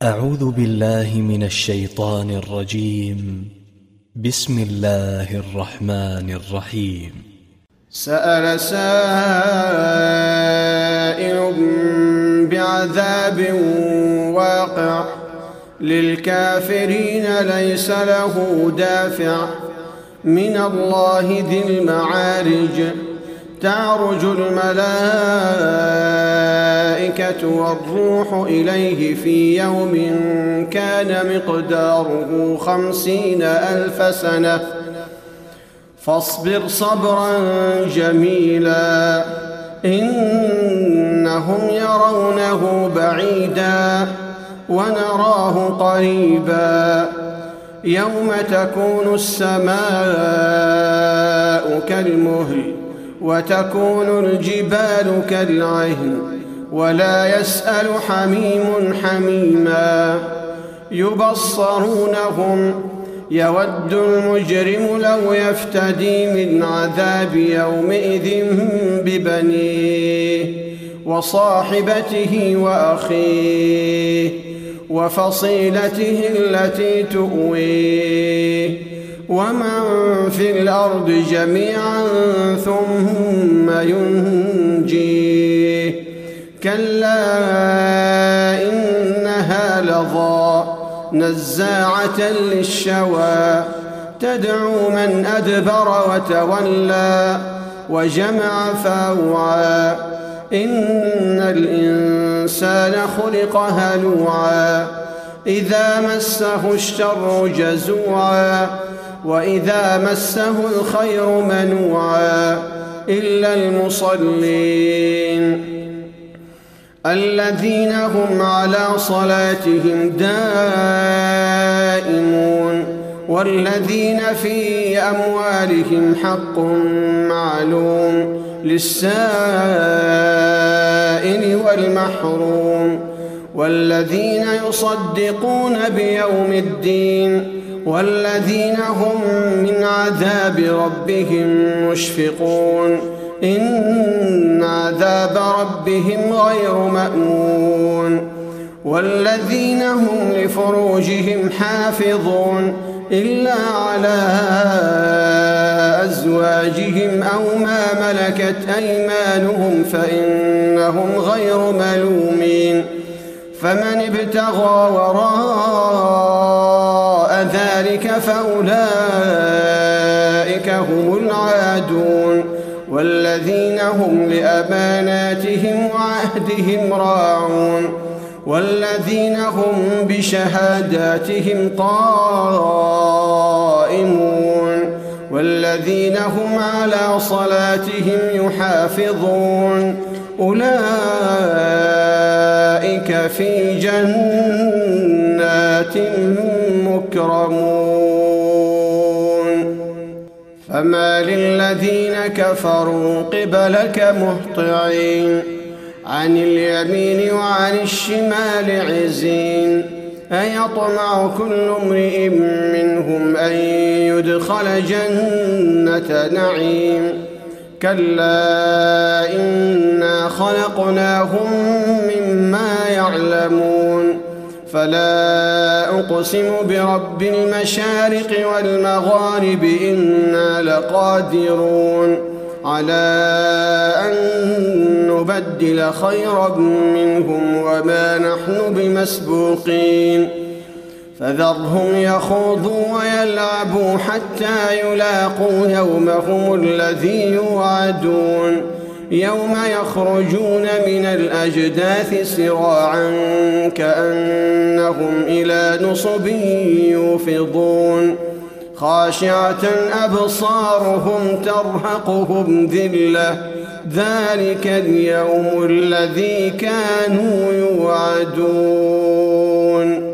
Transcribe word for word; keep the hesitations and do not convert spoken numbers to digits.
أعوذ بالله من الشيطان الرجيم. بسم الله الرحمن الرحيم. سأل سائل بعذاب واقع للكافرين ليس له دافع من الله ذي المعارج. تعرج الملائكة والروح إليه في يوم كان مقداره خمسين ألف سنة فاصبر صبرا جميلا إنهم يرونه بعيدا ونراه قريبا يوم تكون السماء كالمهل وتكون الجبال كالعهن ولا يسأل حميم حميما يبصرونهم يود المجرم لو يفتدي من عذاب يومئذ ببنيه وصاحبته وأخيه وفصيلته التي تؤويه ومن في الأرض جميعا ثم ينجيه كلا إنها لظى نزاعة للشوى تدعو من أدبر وتولى وجمع فأوعى إن الإنسان خلق هلوعا إذا مسه الشر جزوعا وإذا مسه الخير منوعا إلا المصلين الذين هم على صلاتهم دائمون والذين في أموالهم حق معلوم للسائل والمحروم والذين يصدقون بيوم الدين والذين هم من عذاب ربهم مشفقون إن عذاب ربهم غير مأمون والذين هم لفروجهم حافظون إلا على أزواجهم أو ما ملكت أيمانهم فإنهم غير ملومين فمن ابتغى وراء ذلك فأولئك هم العادون والذين هم لأماناتهم وعهدهم راعون والذين هم بشهاداتهم قائمون والذين هم على صلاتهم يحافظون أولئك في جنات مكرمون فما للذين كفروا قبلك مهطعين عن اليمين وعن الشمال عزين أيطمع كل امرئ منهم أن يدخل جنة نعيم كلا إنا خلقناهم مما يعلمون فلا أقسم برب المشارق والمغارب إنا لقادرون على أن نبدل خيرا منهم وما نحن بمسبوقين فذرهم يخوضوا ويلعبوا حتى يلاقوا يومهم الذي يوعدون يوم يخرجون من الأجداث سراعا كأنهم إلى نصب يوفضون خاشعة أبصارهم ترهقهم ذلة ذلك اليوم الذي كانوا يوعدون.